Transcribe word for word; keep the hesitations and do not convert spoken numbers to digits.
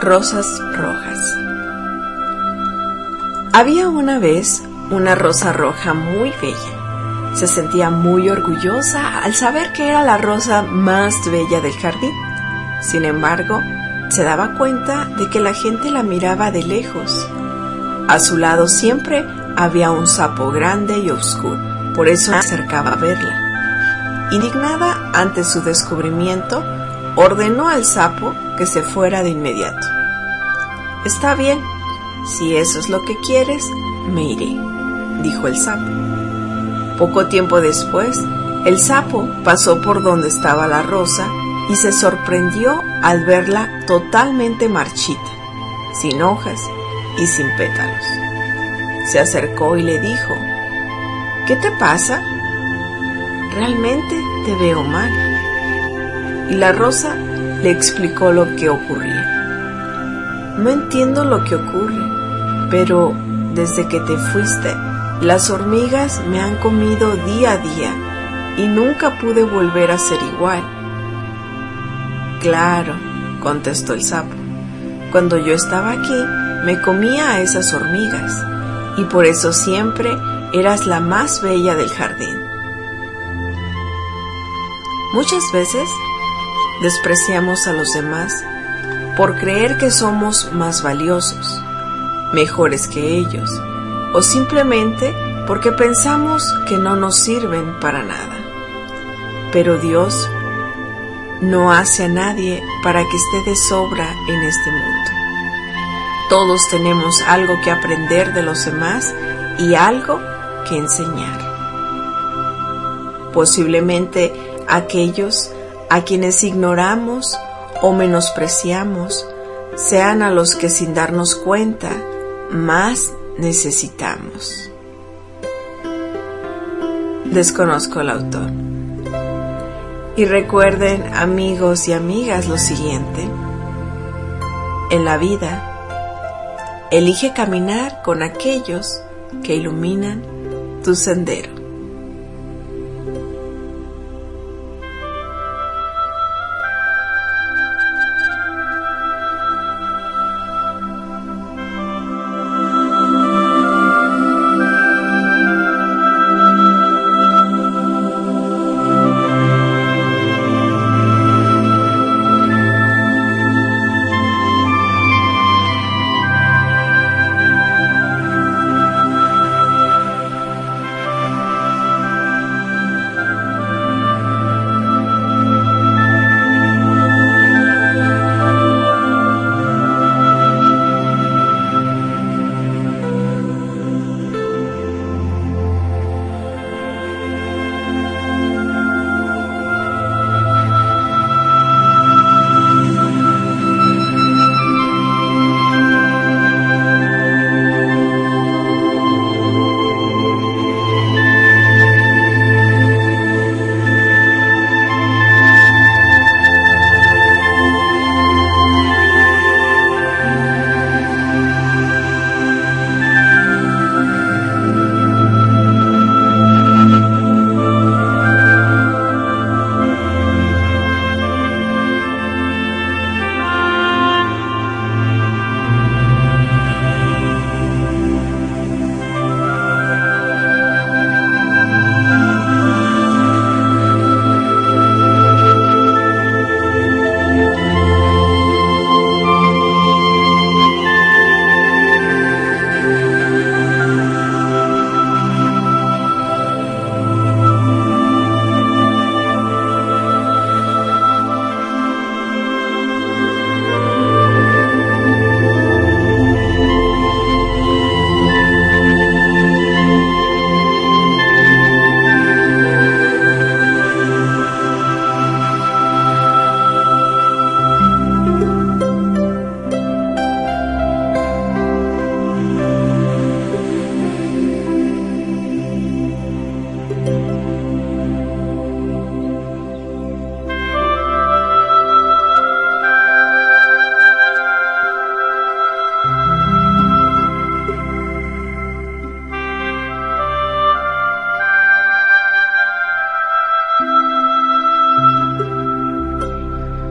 Rosas rojas. Había una vez una rosa roja muy bella. Se sentía muy orgullosa al saber que era la rosa más bella del jardín. Sin embargo, se daba cuenta de que la gente la miraba de lejos. A su lado siempre había un sapo grande y oscuro, por eso se acercaba a verla. Indignada ante su descubrimiento, ordenó al sapo que se fuera de inmediato. «Está bien, si eso es lo que quieres, me iré», dijo el sapo. Poco tiempo después, el sapo pasó por donde estaba la rosa y se sorprendió al verla totalmente marchita, sin hojas y sin pétalos. Se acercó y le dijo: «¿Qué te pasa? Realmente te veo mal». Y la rosa le explicó lo que ocurría. «No entiendo lo que ocurre, pero desde que te fuiste, las hormigas me han comido día a día y nunca pude volver a ser igual». «Claro», contestó el sapo, «cuando yo estaba aquí, me comía a esas hormigas, y por eso siempre eras la más bella del jardín». Muchas veces despreciamos a los demás por creer que somos más valiosos, mejores que ellos, o simplemente porque pensamos que no nos sirven para nada. Pero Dios no hace a nadie para que esté de sobra en este mundo. Todos tenemos algo que aprender de los demás y algo que enseñar. Posiblemente aquellos a quienes ignoramos o menospreciamos sean a los que, sin darnos cuenta, más necesitamos. Desconozco el autor. Y recuerden, amigos y amigas, lo siguiente: en la vida, elige caminar con aquellos que iluminan tu sendero.